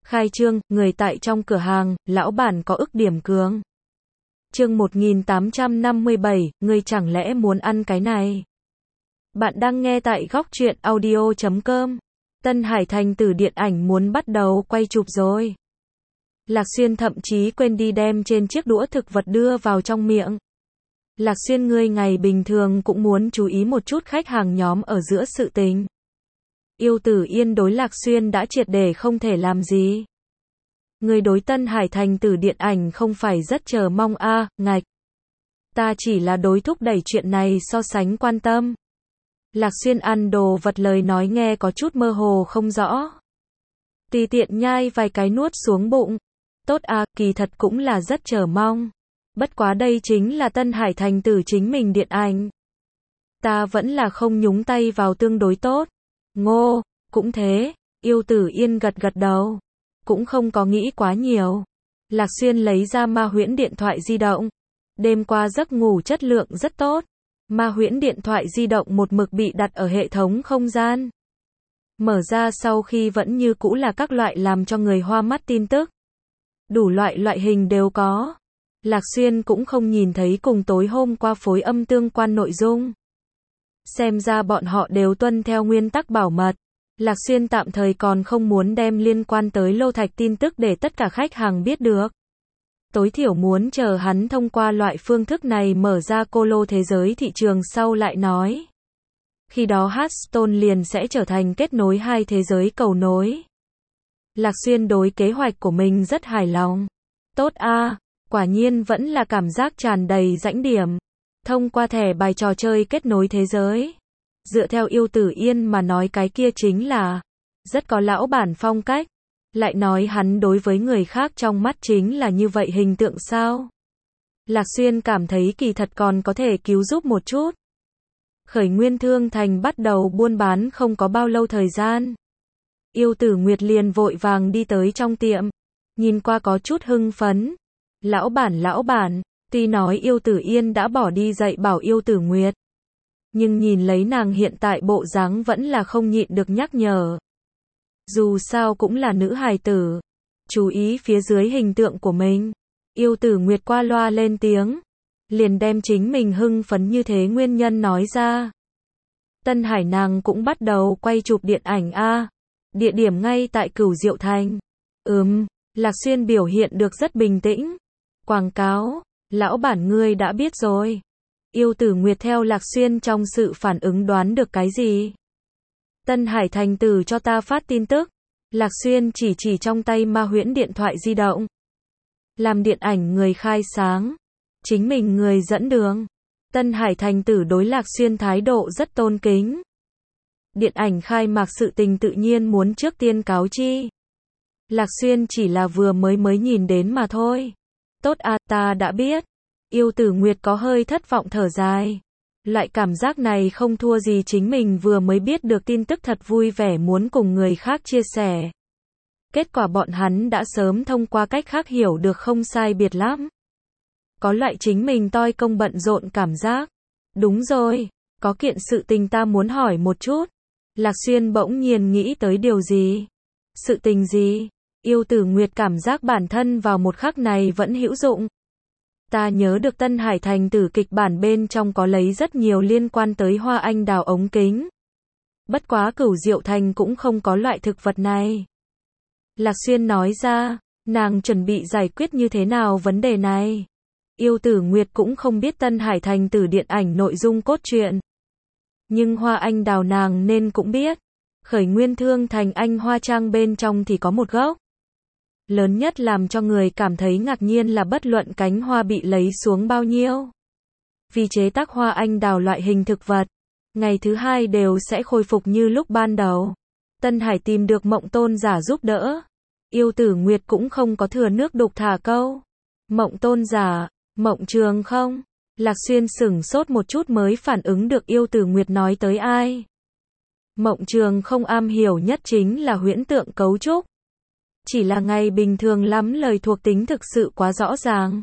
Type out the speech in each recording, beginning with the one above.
Khai trương, người tại trong cửa hàng, lão bản có ức điểm cường. Chương 1857, ngươi chẳng lẽ muốn ăn cái này? Bạn đang nghe tại góc truyện audio.com. Tân Hải Thành Tử điện ảnh muốn bắt đầu quay chụp rồi. Lạc Xuyên thậm chí quên đi đem trên chiếc đũa thực vật đưa vào trong miệng. Lạc Xuyên, ngươi ngày bình thường cũng muốn chú ý một chút khách hàng nhóm ở giữa sự tình. Yêu Tử Yên đối Lạc Xuyên đã triệt để không thể làm gì. Người đối Tân Hải Thành Tử điện ảnh không phải rất chờ mong ngạch. Ta chỉ là đối thúc đẩy chuyện này so sánh quan tâm. Lạc Xuyên ăn đồ vật lời nói nghe có chút mơ hồ không rõ. Tùy tiện nhai vài cái nuốt xuống bụng. Tốt kỳ thật cũng là rất chờ mong. Bất quá đây chính là Tân Hải Thành Tử chính mình điện ảnh. Ta vẫn là không nhúng tay vào tương đối tốt. Ngô, cũng thế, Yêu Tử Yên gật gật đầu. Cũng không có nghĩ quá nhiều. Lạc Xuyên lấy ra Ma Huyễn điện thoại di động. Đêm qua giấc ngủ chất lượng rất tốt. Ma Huyễn điện thoại di động một mực bị đặt ở hệ thống không gian. Mở ra sau khi vẫn như cũ là các loại làm cho người hoa mắt tin tức. Đủ loại hình đều có. Lạc Xuyên cũng không nhìn thấy cùng tối hôm qua phối âm tương quan nội dung. Xem ra bọn họ đều tuân theo nguyên tắc bảo mật. Lạc Xuyên tạm thời còn không muốn đem liên quan tới Lô Thạch tin tức để tất cả khách hàng biết được. Tối thiểu muốn chờ hắn thông qua loại phương thức này mở ra cô lô thế giới thị trường sau lại nói. Khi đó Hearthstone liền sẽ trở thành kết nối hai thế giới cầu nối. Lạc Xuyên đối kế hoạch của mình rất hài lòng. Tốt quả nhiên vẫn là cảm giác tràn đầy rãnh điểm. Thông qua thẻ bài trò chơi kết nối thế giới. Dựa theo Yêu Tử Yên mà nói cái kia chính là rất có lão bản phong cách. Lại nói hắn đối với người khác trong mắt chính là như vậy hình tượng sao? Lạc Xuyên cảm thấy kỳ thật còn có thể cứu giúp một chút. Khởi Nguyên Thương Thành bắt đầu buôn bán không có bao lâu thời gian. Yêu Tử Nguyệt liền vội vàng đi tới trong tiệm. Nhìn qua có chút hưng phấn. Lão bản, tuy nói Yêu Tử Yên đã bỏ đi dạy bảo Yêu Tử Nguyệt. Nhưng nhìn lấy nàng hiện tại bộ dáng vẫn là không nhịn được nhắc nhở. Dù sao cũng là nữ hài tử. Chú ý phía dưới hình tượng của mình. Yêu Tử Nguyệt qua loa lên tiếng. Liền đem chính mình hưng phấn như thế nguyên nhân nói ra. Tân Hải nàng cũng bắt đầu quay chụp điện ảnh địa điểm ngay tại Cửu Diệu Thành. Lạc Xuyên biểu hiện được rất bình tĩnh. Quảng cáo, lão bản ngươi đã biết rồi. Yêu Tử Nguyệt theo Lạc Xuyên trong sự phản ứng đoán được cái gì. Tân Hải Thành Tử cho ta phát tin tức. Lạc Xuyên chỉ trong tay Ma Huyễn điện thoại di động. Làm điện ảnh người khai sáng. Chính mình người dẫn đường. Tân Hải Thành Tử đối Lạc Xuyên thái độ rất tôn kính. Điện ảnh khai mạc sự tình tự nhiên muốn trước tiên cáo chi. Lạc Xuyên chỉ là vừa mới nhìn đến mà thôi. Tốt ta đã biết. Yêu Tử Nguyệt có hơi thất vọng thở dài. Loại cảm giác này không thua gì chính mình vừa mới biết được tin tức thật vui vẻ muốn cùng người khác chia sẻ. Kết quả bọn hắn đã sớm thông qua cách khác hiểu được không sai biệt lắm. Có loại chính mình toi công bận rộn cảm giác. Đúng rồi, có kiện sự tình ta muốn hỏi một chút. Lạc Xuyên bỗng nhiên nghĩ tới điều gì? Sự tình gì? Yêu Tử Nguyệt cảm giác bản thân vào một khắc này vẫn hữu dụng. Ta nhớ được Tân Hải Thành Tử kịch bản bên trong có lấy rất nhiều liên quan tới hoa anh đào ống kính. Bất quá Cửu Diệu Thành cũng không có loại thực vật này. Lạc Xuyên nói ra, nàng chuẩn bị giải quyết như thế nào vấn đề này. Yêu Tử Nguyệt cũng không biết Tân Hải Thành Tử điện ảnh nội dung cốt truyện. Nhưng hoa anh đào nàng nên cũng biết. Khởi Nguyên Thương Thành Anh Hoa Trang bên trong thì có một gốc. Lớn nhất làm cho người cảm thấy ngạc nhiên là bất luận cánh hoa bị lấy xuống bao nhiêu. Vì chế tác hoa anh đào loại hình thực vật, ngày thứ hai đều sẽ khôi phục như lúc ban đầu. Tân Hải tìm được Mộng Tôn giả giúp đỡ. Yêu Tử Nguyệt cũng không có thừa nước đục thả câu. Mộng Tôn giả, Mộng Trường không? Lạc Xuyên sửng sốt một chút mới phản ứng được Yêu Tử Nguyệt nói tới ai. Mộng Trường không am hiểu nhất chính là huyễn tượng cấu trúc. Chỉ là ngày bình thường lắm lời thuộc tính thực sự quá rõ ràng.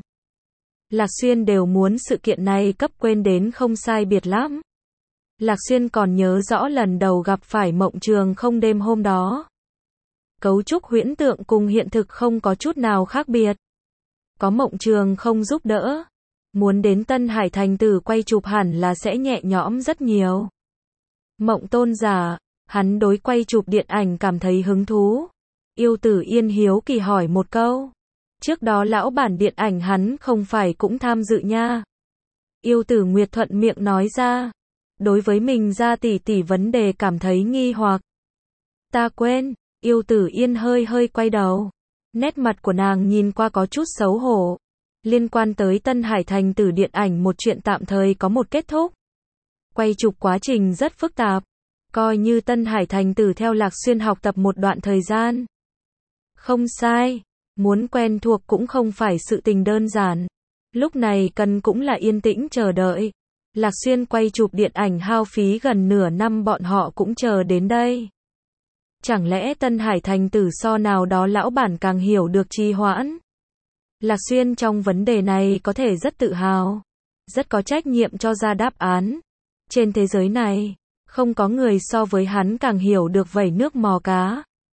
Lạc Xuyên đều muốn sự kiện này cấp quên đến không sai biệt lắm. Lạc Xuyên còn nhớ rõ lần đầu gặp phải Mộng Trường không đêm hôm đó. Cấu trúc huyễn tượng cùng hiện thực không có chút nào khác biệt. Có Mộng Trường không giúp đỡ. Muốn đến Tân Hải Thành Tử quay chụp hẳn là sẽ nhẹ nhõm rất nhiều. Mộng Tôn giả, hắn đối quay chụp điện ảnh cảm thấy hứng thú. Yêu Tử Yên hiếu kỳ hỏi một câu. Trước đó lão bản điện ảnh hắn không phải cũng tham dự nha. Yêu Tử Nguyệt thuận miệng nói ra. Đối với mình ra tỷ tỷ vấn đề cảm thấy nghi hoặc. Ta quên, Yêu Tử Yên hơi hơi quay đầu. Nét mặt của nàng nhìn qua có chút xấu hổ. Liên quan tới Tân Hải Thành Tử điện ảnh một chuyện tạm thời có một kết thúc. Quay chụp quá trình rất phức tạp. Coi như Tân Hải Thành Tử theo Lạc Xuyên học tập một đoạn thời gian. Không sai, muốn quen thuộc cũng không phải sự tình đơn giản. Lúc này cần cũng là yên tĩnh chờ đợi. Lạc Xuyên quay chụp điện ảnh hao phí gần nửa năm bọn họ cũng chờ đến đây. Chẳng lẽ Tân Hải Thành Tử so nào đó lão bản càng hiểu được trì hoãn? Lạc Xuyên trong vấn đề này có thể rất tự hào, rất có trách nhiệm cho ra đáp án. Trên thế giới này, không có người so với hắn càng hiểu được vẩy nước mò cá.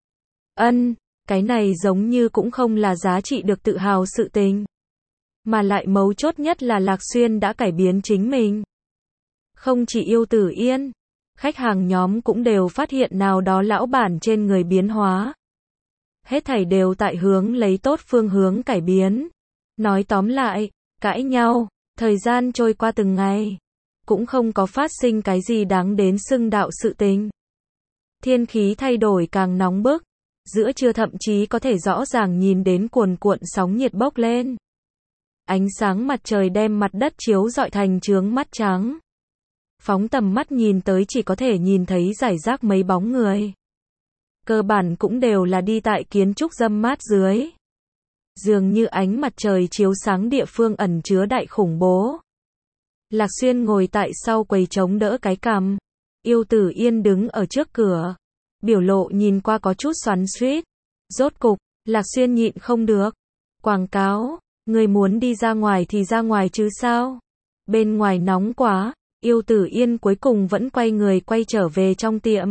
Cái này giống như cũng không là giá trị được tự hào sự tình. Mà lại mấu chốt nhất là Lạc Xuyên đã cải biến chính mình. Không chỉ Yêu Tử Yên, khách hàng nhóm cũng đều phát hiện nào đó lão bản trên người biến hóa. Hết thảy đều tại hướng lấy tốt phương hướng cải biến. Nói tóm lại, cãi nhau, thời gian trôi qua từng ngày. Cũng không có phát sinh cái gì đáng đến xưng đạo sự tình. Thiên khí thay đổi càng nóng bức. Giữa trưa thậm chí có thể rõ ràng nhìn đến cuồn cuộn sóng nhiệt bốc lên. Ánh sáng mặt trời đem mặt đất chiếu rọi thành chướng mắt trắng. Phóng tầm mắt nhìn tới chỉ có thể nhìn thấy rải rác mấy bóng người. Cơ bản cũng đều là đi tại kiến trúc râm mát dưới. Dường như ánh mặt trời chiếu sáng địa phương ẩn chứa đại khủng bố. Lạc Xuyên ngồi tại sau quầy chống đỡ cái cằm. Yêu Tử Yên đứng ở trước cửa. Biểu lộ nhìn qua có chút xoắn xuýt. Rốt cục, Lạc Xuyên nhịn không được. Quảng cáo, người muốn đi ra ngoài thì ra ngoài chứ sao? Bên ngoài nóng quá, Yêu Tử Yên cuối cùng vẫn quay người quay trở về trong tiệm.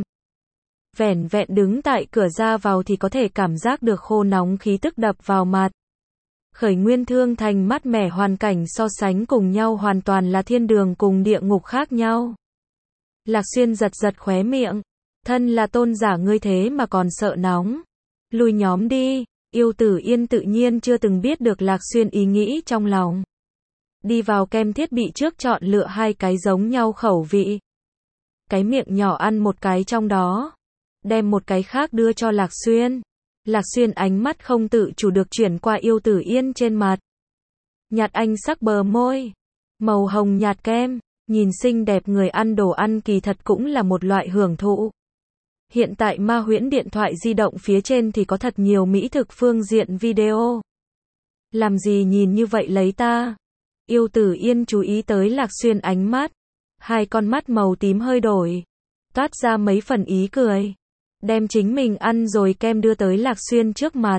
Vẻn vẹn đứng tại cửa ra vào thì có thể cảm giác được khô nóng khí tức đập vào mặt. Khởi Nguyên Thương Thành mát mẻ hoàn cảnh so sánh cùng nhau hoàn toàn là thiên đường cùng địa ngục khác nhau. Lạc Xuyên giật giật khóe miệng. Thân là tôn giả ngươi thế mà còn sợ nóng. Lùi nhóm đi. Yêu Tử Yên tự nhiên chưa từng biết được Lạc Xuyên ý nghĩ trong lòng. Đi vào kem thiết bị trước chọn lựa hai cái giống nhau khẩu vị. Cái miệng nhỏ ăn một cái trong đó. Đem một cái khác đưa cho Lạc Xuyên. Lạc Xuyên ánh mắt không tự chủ được chuyển qua Yêu Tử Yên trên mặt. Nhạt anh sắc bờ môi. Màu hồng nhạt kem. Nhìn xinh đẹp người ăn đồ ăn kỳ thật cũng là một loại hưởng thụ. Hiện tại ma huyễn điện thoại di động phía trên thì có thật nhiều mỹ thực phương diện video. Làm gì nhìn như vậy lấy ta? Yêu Tử Yên chú ý tới Lạc Xuyên ánh mắt. Hai con mắt màu tím hơi đổi. Toát ra mấy phần ý cười. Đem chính mình ăn rồi kem đưa tới Lạc Xuyên trước mặt.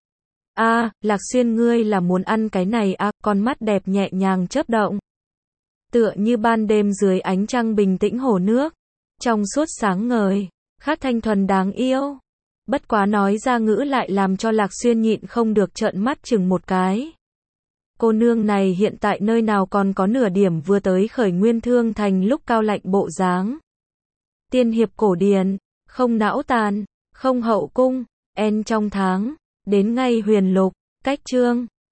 Lạc Xuyên ngươi là muốn ăn cái này con mắt đẹp nhẹ nhàng chớp động. Tựa như ban đêm dưới ánh trăng bình tĩnh hồ nước. Trong suốt sáng ngời. Khác thanh thuần đáng yêu. Bất quá nói ra ngữ lại làm cho Lạc Xuyên nhịn không được trợn mắt chừng một cái. Cô nương này hiện tại nơi nào còn có nửa điểm vừa tới Khởi Nguyên Thương Thành lúc cao lạnh bộ dáng. Tiên hiệp cổ điển, không não tàn, không hậu cung, trong tháng, đến ngay huyền lục, cách chương.